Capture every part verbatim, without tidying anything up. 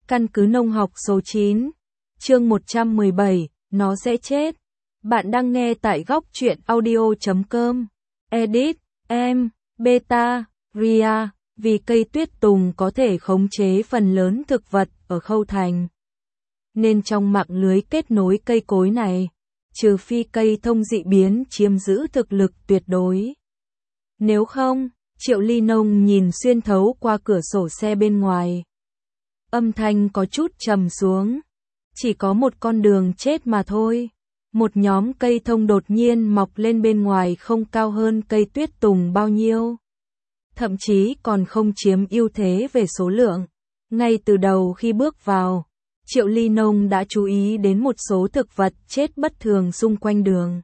Căn cứ nông học số chín, chương một trăm mười bảy, nó sẽ chết. Bạn đang nghe tại góc truyện audio chấm com. Edit, em, Beta, Ria, vì cây tuyết tùng có thể khống chế phần lớn thực vật ở khâu thành. Nên trong mạng lưới kết nối cây cối này, trừ phi cây thông dị biến chiếm giữ thực lực tuyệt đối. Nếu không, Triệu Ly Nông nhìn xuyên thấu qua cửa sổ xe bên ngoài. Âm thanh có chút trầm xuống. Chỉ có một con đường chết mà thôi. Một nhóm cây thông đột nhiên mọc lên bên ngoài không cao hơn cây tuyết tùng bao nhiêu. Thậm chí còn không chiếm ưu thế về số lượng. Ngay từ đầu khi bước vào, Triệu Ly Nông đã chú ý đến một số thực vật chết bất thường xung quanh đường.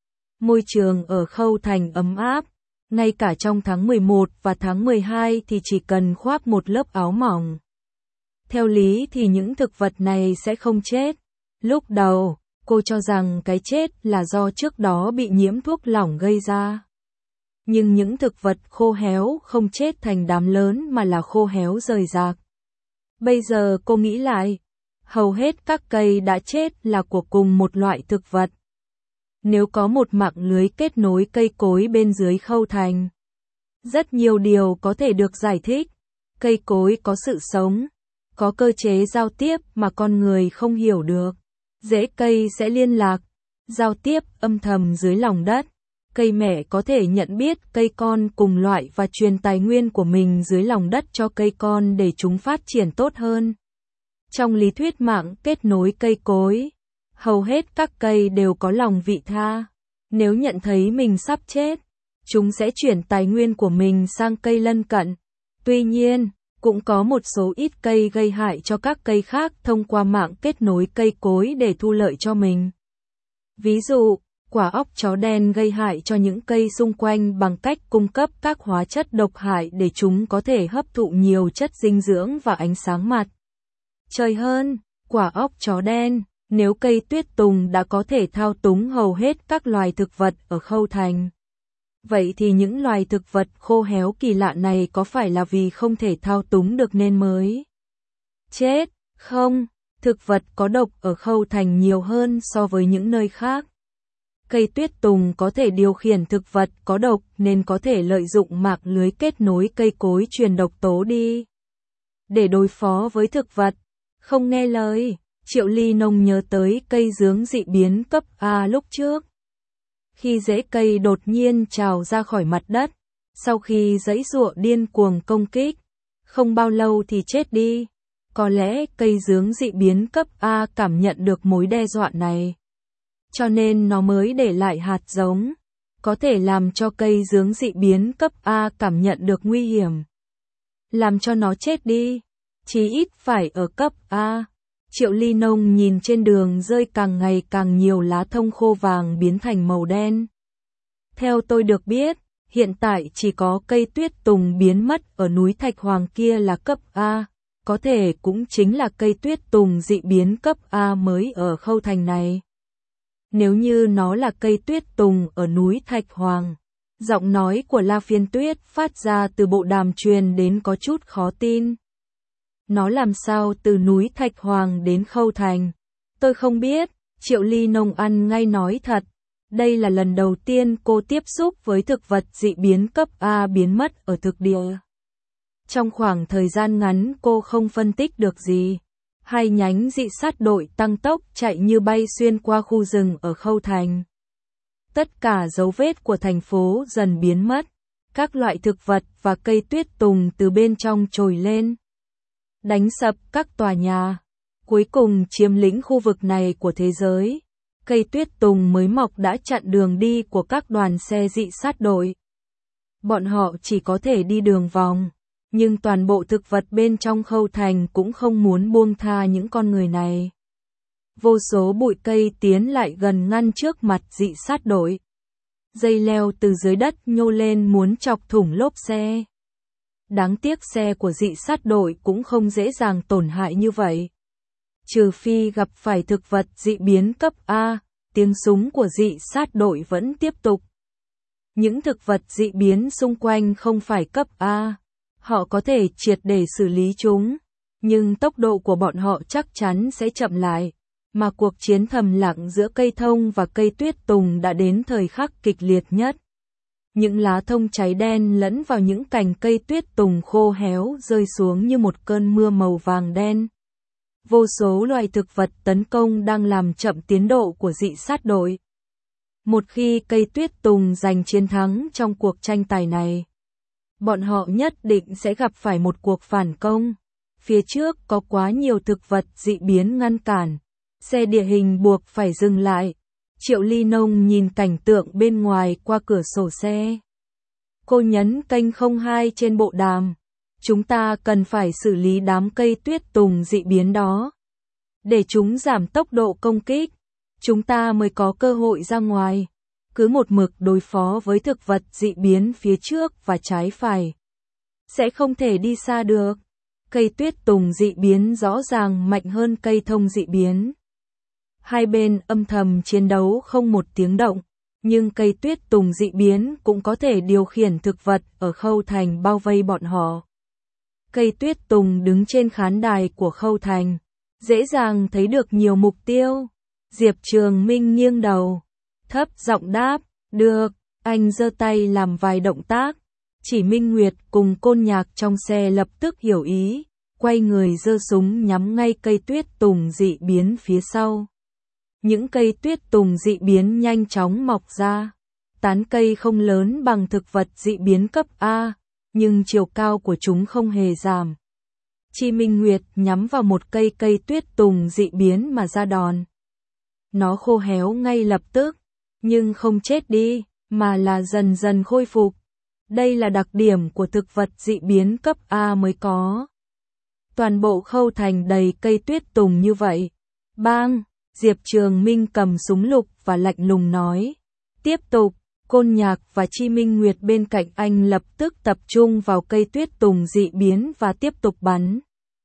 Môi trường ở khâu thành ấm áp. Ngay cả trong tháng mười một và tháng mười hai thì chỉ cần khoác một lớp áo mỏng. Theo lý thì những thực vật này sẽ không chết. Lúc đầu, cô cho rằng cái chết là do trước đó bị nhiễm thuốc lỏng gây ra. Nhưng những thực vật khô héo không chết thành đám lớn mà là khô héo rời rạc. Bây giờ cô nghĩ lại, hầu hết các cây đã chết là của cùng một loại thực vật. Nếu có một mạng lưới kết nối cây cối bên dưới khâu thành, rất nhiều điều có thể được giải thích. Cây cối có sự sống, có cơ chế giao tiếp mà con người không hiểu được. Rễ cây sẽ liên lạc, giao tiếp âm thầm dưới lòng đất. Cây mẹ có thể nhận biết cây con cùng loại và truyền tài nguyên của mình dưới lòng đất cho cây con để chúng phát triển tốt hơn. Trong lý thuyết mạng kết nối cây cối, hầu hết các cây đều có lòng vị tha. Nếu nhận thấy mình sắp chết, chúng sẽ chuyển tài nguyên của mình sang cây lân cận. Tuy nhiên, cũng có một số ít cây gây hại cho các cây khác thông qua mạng kết nối cây cối để thu lợi cho mình. Ví dụ, quả óc chó đen gây hại cho những cây xung quanh bằng cách cung cấp các hóa chất độc hại để chúng có thể hấp thụ nhiều chất dinh dưỡng và ánh sáng mặt trời hơn. Quả óc chó đen, nếu cây tuyết tùng đã có thể thao túng hầu hết các loài thực vật ở khâu thành, vậy thì những loài thực vật khô héo kỳ lạ này có phải là vì không thể thao túng được nên mới chết? Không, thực vật có độc ở khâu thành nhiều hơn so với những nơi khác. Cây tuyết tùng có thể điều khiển thực vật có độc nên có thể lợi dụng mạng lưới kết nối cây cối truyền độc tố đi để đối phó với thực vật không nghe lời. Triệu Ly Nông nhớ tới cây dướng dị biến cấp A lúc trước. Khi rễ cây đột nhiên trào ra khỏi mặt đất, sau khi giãy giụa điên cuồng công kích, không bao lâu thì chết đi. Có lẽ cây dướng dị biến cấp A cảm nhận được mối đe dọa này, cho nên nó mới để lại hạt giống, có thể làm cho cây dướng dị biến cấp A cảm nhận được nguy hiểm, làm cho nó chết đi, chí ít phải ở cấp A. Triệu Ly Nông nhìn trên đường rơi càng ngày càng nhiều lá thông khô vàng biến thành màu đen. Theo tôi được biết, hiện tại chỉ có cây tuyết tùng biến mất ở núi Thạch Hoàng kia là cấp A, có thể cũng chính là cây tuyết tùng dị biến cấp A mới ở khâu thành này. Nếu như nó là cây tuyết tùng ở núi Thạch Hoàng, giọng nói của La Phiên Tuyết phát ra từ bộ đàm truyền đến có chút khó tin. Nó làm sao từ núi Thạch Hoàng đến khâu thành? Tôi không biết. Triệu Ly Nông ăn ngay nói thật. Đây là lần đầu tiên cô tiếp xúc với thực vật dị biến cấp A biến mất ở thực địa. Trong khoảng thời gian ngắn cô không phân tích được gì. Hai nhánh dị sát đội tăng tốc chạy như bay xuyên qua khu rừng ở khâu thành. Tất cả dấu vết của thành phố dần biến mất. Các loại thực vật và cây tuyết tùng từ bên trong trồi lên, đánh sập các tòa nhà, cuối cùng chiếm lĩnh khu vực này của thế giới. Cây tuyết tùng mới mọc đã chặn đường đi của các đoàn xe dị sát đội. Bọn họ chỉ có thể đi đường vòng, nhưng toàn bộ thực vật bên trong khâu thành cũng không muốn buông tha những con người này. Vô số bụi cây tiến lại gần ngăn trước mặt dị sát đội. Dây leo từ dưới đất nhô lên muốn chọc thủng lốp xe. Đáng tiếc xe của dị sát đội cũng không dễ dàng tổn hại như vậy. Trừ phi gặp phải thực vật dị biến cấp A, tiếng súng của dị sát đội vẫn tiếp tục. Những thực vật dị biến xung quanh không phải cấp A, họ có thể triệt để xử lý chúng. nhưng tốc độ của bọn họ chắc chắn sẽ chậm lại, mà cuộc chiến thầm lặng giữa cây thông và cây tuyết tùng đã đến thời khắc kịch liệt nhất. Những lá thông cháy đen lẫn vào những cành cây tuyết tùng khô héo rơi xuống như một cơn mưa màu vàng đen. Vô số loài thực vật tấn công đang làm chậm tiến độ của dị sát đội. Một khi cây tuyết tùng giành chiến thắng trong cuộc tranh tài này, bọn họ nhất định sẽ gặp phải một cuộc phản công. Phía trước có quá nhiều thực vật dị biến ngăn cản, xe địa hình buộc phải dừng lại. Triệu Ly Nông nhìn cảnh tượng bên ngoài qua cửa sổ xe. Cô nhấn kênh không hai trên bộ đàm. Chúng ta cần phải xử lý đám cây tuyết tùng dị biến đó. Để chúng giảm tốc độ công kích, chúng ta mới có cơ hội ra ngoài. Cứ một mực đối phó với thực vật dị biến phía trước và trái phải, sẽ không thể đi xa được. Cây tuyết tùng dị biến rõ ràng mạnh hơn cây thông dị biến. Hai bên âm thầm chiến đấu không một tiếng động, nhưng cây tuyết tùng dị biến cũng có thể điều khiển thực vật ở Khâu Thành bao vây bọn họ. Cây tuyết tùng đứng trên khán đài của Khâu Thành, dễ dàng thấy được nhiều mục tiêu. Diệp Trường Minh nghiêng đầu, thấp giọng đáp, được, anh giơ tay làm vài động tác. Chỉ Minh Nguyệt cùng Côn Nhạc trong xe lập tức hiểu ý, quay người giơ súng nhắm ngay cây tuyết tùng dị biến phía sau. Những cây tuyết tùng dị biến nhanh chóng mọc ra. Tán cây không lớn bằng thực vật dị biến cấp A, nhưng chiều cao của chúng không hề giảm. Chi Minh Nguyệt nhắm vào một cây cây tuyết tùng dị biến mà ra đòn. Nó khô héo ngay lập tức, nhưng không chết đi, mà là dần dần khôi phục. Đây là đặc điểm của thực vật dị biến cấp A mới có. Toàn bộ Khâu Thành đầy cây tuyết tùng như vậy. Bang! Diệp Trường Minh cầm súng lục và lạnh lùng nói. Tiếp tục, Côn Nhạc và Chi Minh Nguyệt bên cạnh anh lập tức tập trung vào cây tuyết tùng dị biến và tiếp tục bắn.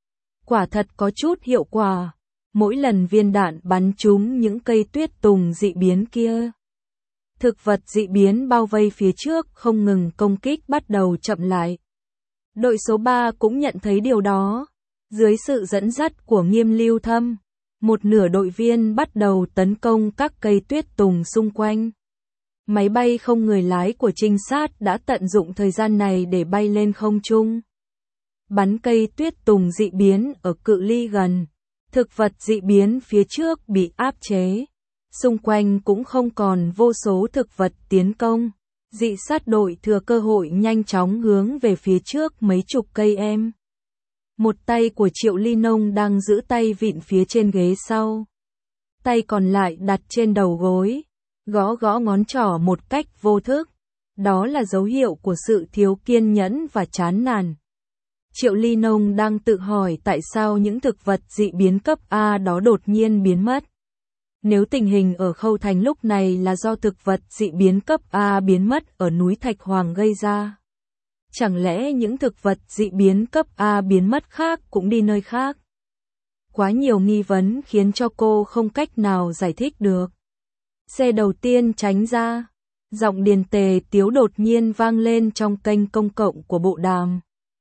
Quả thật có chút hiệu quả. Mỗi lần viên đạn bắn trúng những cây tuyết tùng dị biến kia, thực vật dị biến bao vây phía trước không ngừng công kích bắt đầu chậm lại. Đội số ba cũng nhận thấy điều đó. Dưới sự dẫn dắt của Nghiêm Lưu Thâm, một nửa đội viên bắt đầu tấn công các cây tuyết tùng xung quanh. Máy bay không người lái của trinh sát đã tận dụng thời gian này để bay lên không trung, bắn cây tuyết tùng dị biến ở cự ly gần. Thực vật dị biến phía trước bị áp chế, xung quanh cũng không còn vô số thực vật tiến công. Dị sát đội thừa cơ hội nhanh chóng hướng về phía trước mấy chục cây em. Một tay của Triệu Ly Nông đang giữ tay vịn phía trên ghế sau, tay còn lại đặt trên đầu gối, gõ gõ ngón trỏ một cách vô thức. Đó là dấu hiệu của sự thiếu kiên nhẫn và chán nản. Triệu Ly Nông đang tự hỏi tại sao những thực vật dị biến cấp A đó đột nhiên biến mất. Nếu tình hình ở Khâu Thành lúc này là do thực vật dị biến cấp A biến mất ở núi Thạch Hoàng gây ra, chẳng lẽ những thực vật dị biến cấp A biến mất khác cũng đi nơi khác? Quá nhiều nghi vấn khiến cho cô không cách nào giải thích được. Xe đầu tiên tránh ra, giọng Điền Tề Tiếu đột nhiên vang lên trong kênh công cộng của bộ đàm.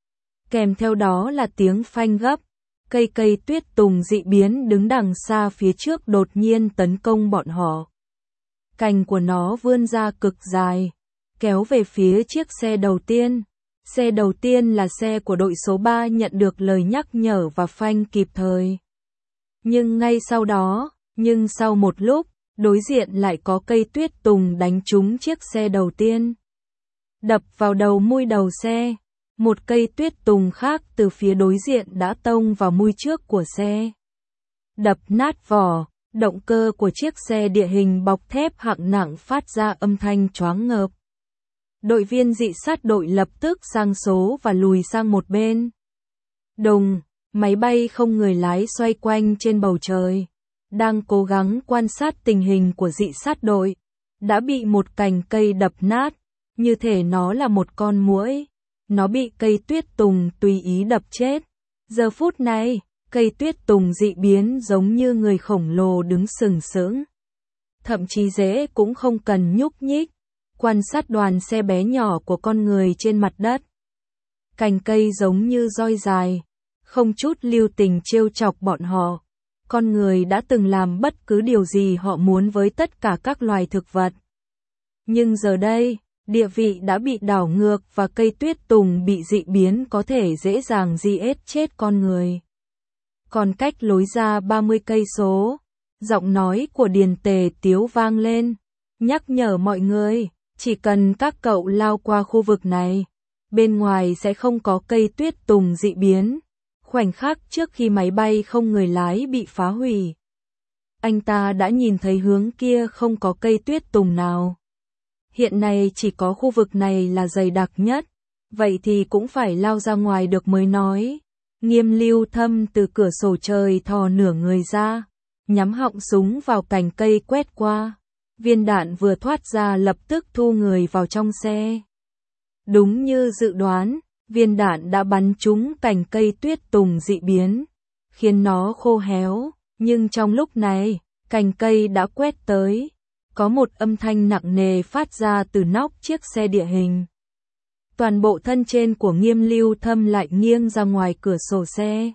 Kèm theo đó là tiếng phanh gấp, cây cây tuyết tùng dị biến đứng đằng xa phía trước đột nhiên tấn công bọn họ. Cành của nó vươn ra cực dài, kéo về phía chiếc xe đầu tiên. Xe đầu tiên là xe của đội số ba nhận được lời nhắc nhở và phanh kịp thời. Nhưng ngay sau đó, nhưng sau một lúc, đối diện lại có cây tuyết tùng đánh trúng chiếc xe đầu tiên, đập vào đầu mui đầu xe. Một cây tuyết tùng khác từ phía đối diện đã tông vào mui trước của xe, đập nát vỏ. Động cơ của chiếc xe địa hình bọc thép hạng nặng phát ra âm thanh choáng ngợp. Đội viên dị sát đội lập tức sang số và lùi sang một bên. Đùng, máy bay không người lái xoay quanh trên bầu trời, đang cố gắng quan sát tình hình của dị sát đội, đã bị một cành cây đập nát, như thể nó là một con muỗi. Nó bị cây tuyết tùng tùy ý đập chết. Giờ phút này, cây tuyết tùng dị biến giống như người khổng lồ đứng sừng sững. Thậm chí dễ cũng không cần nhúc nhích. Quan sát đoàn xe bé nhỏ của con người trên mặt đất. Cành cây giống như roi dài, không chút lưu tình trêu chọc bọn họ. Con người đã từng làm bất cứ điều gì họ muốn với tất cả các loài thực vật. Nhưng giờ đây, địa vị đã bị đảo ngược và cây tuyết tùng bị dị biến có thể dễ dàng giết chết con người. Còn cách lối ra ba mươi cây số, giọng nói của Điền Tề Tiếu vang lên, nhắc nhở mọi người, chỉ cần các cậu lao qua khu vực này, bên ngoài sẽ không có cây tuyết tùng dị biến. Khoảnh khắc trước khi máy bay không người lái bị phá hủy, anh ta đã nhìn thấy hướng kia không có cây tuyết tùng nào. Hiện nay chỉ có khu vực này là dày đặc nhất, vậy thì cũng phải lao ra ngoài được mới nói. Nghiêm Lưu Thâm từ cửa sổ trời thò nửa người ra, nhắm họng súng vào cành cây quét qua. Viên đạn vừa thoát ra lập tức thu người vào trong xe. Đúng như dự đoán, viên đạn đã bắn trúng cành cây tuyết tùng dị biến, khiến nó khô héo, nhưng trong lúc này, cành cây đã quét tới. Có một âm thanh nặng nề phát ra từ nóc chiếc xe địa hình. Toàn bộ thân trên của Nghiêm Lưu Thâm lại nghiêng ra ngoài cửa sổ xe.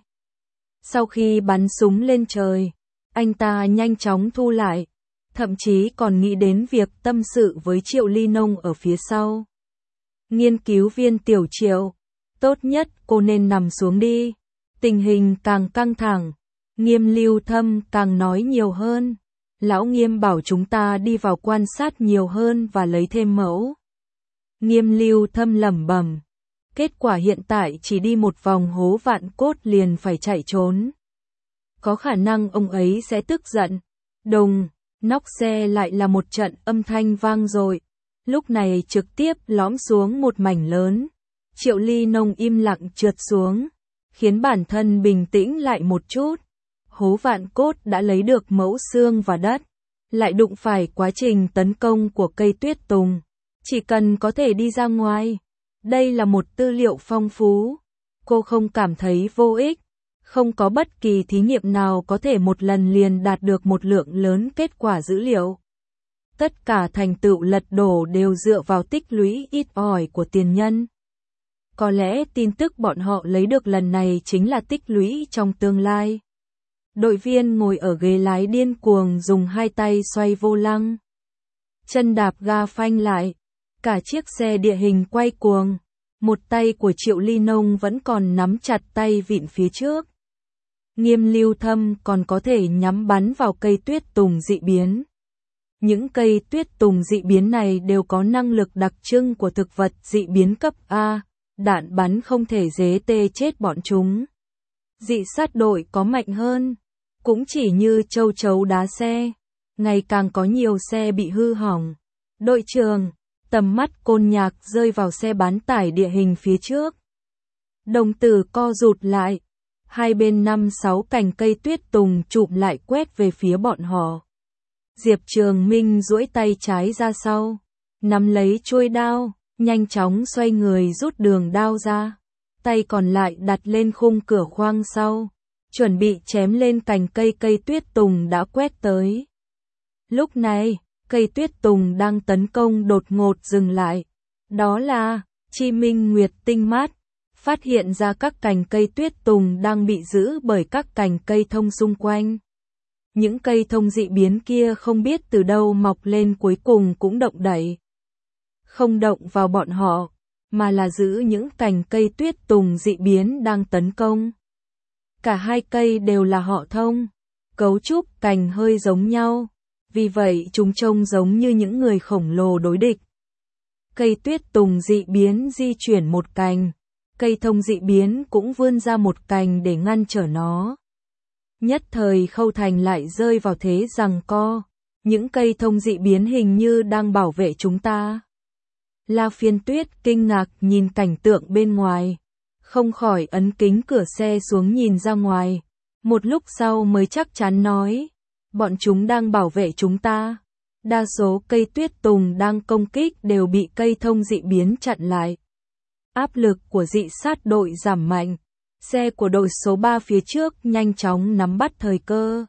Sau khi bắn súng lên trời, anh ta nhanh chóng thu lại, thậm chí còn nghĩ đến việc tâm sự với Triệu Ly Nông ở phía sau. Nghiên cứu viên Tiểu Triệu, tốt nhất cô nên nằm xuống đi. Tình hình càng căng thẳng, Nghiêm Lưu Thâm càng nói nhiều hơn. Lão Nghiêm bảo chúng ta đi vào quan sát nhiều hơn và lấy thêm mẫu. Nghiêm Lưu Thâm lẩm bẩm. Kết quả hiện tại chỉ đi một vòng hố vạn cốt liền phải chạy trốn. Có khả năng ông ấy sẽ tức giận. Đùng, nóc xe lại là một trận âm thanh vang dội. Lúc này trực tiếp lõm xuống một mảnh lớn. Triệu Ly Nông im lặng trượt xuống, khiến bản thân bình tĩnh lại một chút. Hố vạn cốt đã lấy được mẫu xương và đất, lại đụng phải quá trình tấn công của cây tuyết tùng. Chỉ cần có thể đi ra ngoài, đây là một tư liệu phong phú. Cô không cảm thấy vô ích, không có bất kỳ thí nghiệm nào có thể một lần liền đạt được một lượng lớn kết quả dữ liệu. Tất cả thành tựu lật đổ đều dựa vào tích lũy ít ỏi của tiền nhân. Có lẽ tin tức bọn họ lấy được lần này chính là tích lũy trong tương lai. Đội viên ngồi ở ghế lái điên cuồng dùng hai tay xoay vô lăng. Chân đạp ga phanh lại. Cả chiếc xe địa hình quay cuồng. Một tay của Triệu Ly Nông vẫn còn nắm chặt tay vịn phía trước. Nghiêm Lưu Thâm còn có thể nhắm bắn vào cây tuyết tùng dị biến. Những cây tuyết tùng dị biến này đều có năng lực đặc trưng của thực vật dị biến cấp A. Đạn bắn không thể dễ tê chết bọn chúng. Dị sát đội có mạnh hơn, cũng chỉ như châu chấu đá xe, ngày càng có nhiều xe bị hư hỏng. Đội trưởng, tầm mắt Côn Nhạc rơi vào xe bán tải địa hình phía trước. Đồng tử co rụt lại, hai bên năm sáu cành cây tuyết tùng chụm lại quét về phía bọn họ. Diệp Trường Minh duỗi tay trái ra sau, nắm lấy chuôi đao, nhanh chóng xoay người rút đường đao ra. Tay còn lại đặt lên khung cửa khoang sau, chuẩn bị chém lên cành cây cây tuyết tùng đã quét tới. Lúc này, cây tuyết tùng đang tấn công đột ngột dừng lại. Đó là, Chi Minh Nguyệt tinh mắt, phát hiện ra các cành cây tuyết tùng đang bị giữ bởi các cành cây thông xung quanh. Những cây thông dị biến kia không biết từ đâu mọc lên cuối cùng cũng động đậy. Không động vào bọn họ, mà là giữ những cành cây tuyết tùng dị biến đang tấn công. Cả hai cây đều là họ thông, cấu trúc cành hơi giống nhau, vì vậy chúng trông giống như những người khổng lồ đối địch. Cây tuyết tùng dị biến di chuyển một cành, cây thông dị biến cũng vươn ra một cành để ngăn trở nó. Nhất thời Khâu Thành lại rơi vào thế giằng co, những cây thông dị biến hình như đang bảo vệ chúng ta. La Phiên Tuyết kinh ngạc nhìn cảnh tượng bên ngoài, không khỏi ấn kính cửa xe xuống nhìn ra ngoài. Một lúc sau mới chắc chắn nói, bọn chúng đang bảo vệ chúng ta. Đa số cây tuyết tùng đang công kích đều bị cây thông dị biến chặn lại. Áp lực của dị sát đội giảm mạnh, xe của đội số ba phía trước nhanh chóng nắm bắt thời cơ.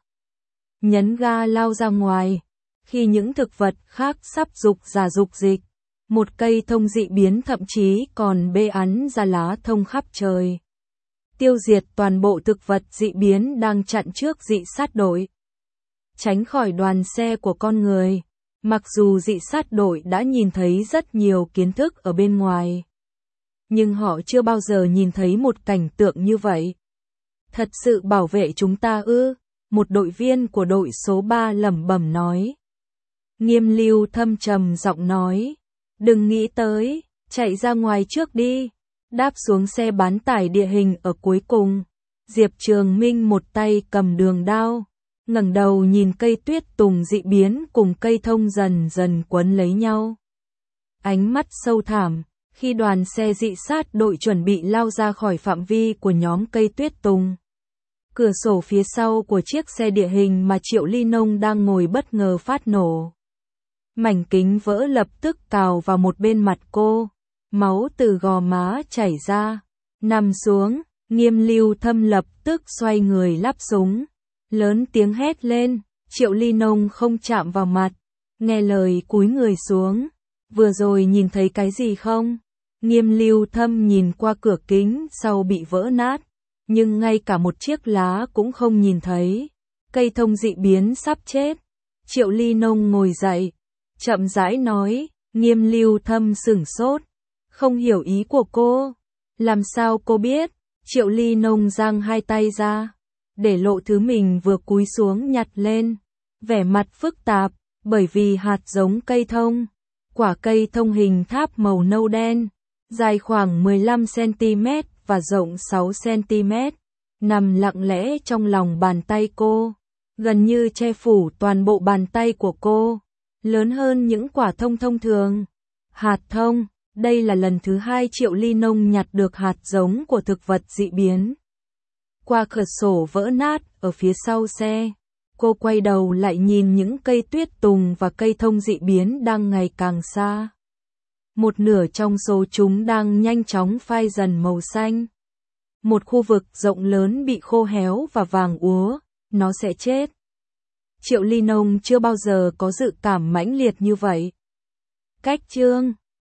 Nhấn ga lao ra ngoài, khi những thực vật khác sắp dục ra dục dịch. Một cây thông dị biến thậm chí còn bê ắn ra lá thông khắp trời. tiêu diệt toàn bộ thực vật dị biến đang chặn trước dị sát đội. Tránh khỏi đoàn xe của con người. Mặc dù dị sát đội đã nhìn thấy rất nhiều kiến thức ở bên ngoài, nhưng họ chưa bao giờ nhìn thấy một cảnh tượng như vậy. Thật sự bảo vệ chúng ta ư? Một đội viên của đội số ba lẩm bẩm nói. Nghiêm Lưu thâm trầm giọng nói. Đừng nghĩ tới, chạy ra ngoài trước đi. Đáp xuống xe bán tải địa hình ở cuối cùng. Diệp Trường Minh một tay cầm đường đao, ngẩng đầu nhìn cây tuyết tùng dị biến cùng cây thông dần dần quấn lấy nhau. Ánh mắt sâu thẳm, khi đoàn xe dị sát đội chuẩn bị lao ra khỏi phạm vi của nhóm cây tuyết tùng. Cửa sổ phía sau của chiếc xe địa hình mà Triệu Ly Nông đang ngồi bất ngờ phát nổ. Mảnh kính vỡ lập tức cào vào một bên mặt cô, máu từ gò má chảy ra. Nằm xuống, Nghiêm Lưu Thâm lập tức xoay người lắp súng, lớn tiếng hét lên. Triệu Ly Nông không chạm vào mặt, nghe lời cúi người xuống. Vừa rồi nhìn thấy cái gì không? Nghiêm Lưu Thâm nhìn qua cửa kính sau bị vỡ nát, nhưng ngay cả một chiếc lá cũng không nhìn thấy. Cây thông dị biến sắp chết. Triệu Ly Nông ngồi dậy, chậm rãi nói. Nghiêm Lưu Thâm sửng sốt, không hiểu ý của cô. Làm sao cô biết? Triệu Ly Nông giang hai tay ra, để lộ thứ mình vừa cúi xuống nhặt lên. Vẻ mặt phức tạp, bởi vì hạt giống cây thông. Quả cây thông hình tháp màu nâu đen, dài khoảng mười lăm xăng-ti-mét và rộng sáu xăng-ti-mét, nằm lặng lẽ trong lòng bàn tay cô, gần như che phủ toàn bộ bàn tay của cô, lớn hơn những quả thông thông thường. Hạt thông, đây là lần thứ hai Triệu Ly Nông nhặt được hạt giống của thực vật dị biến. Qua cửa sổ vỡ nát ở phía sau xe, cô quay đầu lại nhìn những cây tuyết tùng và cây thông dị biến đang ngày càng xa. Một nửa trong số chúng đang nhanh chóng phai dần màu xanh. Một khu vực rộng lớn bị khô héo và vàng úa, nó sẽ chết. Triệu Ly Nông chưa bao giờ có dự cảm mãnh liệt như vậy. Cách chương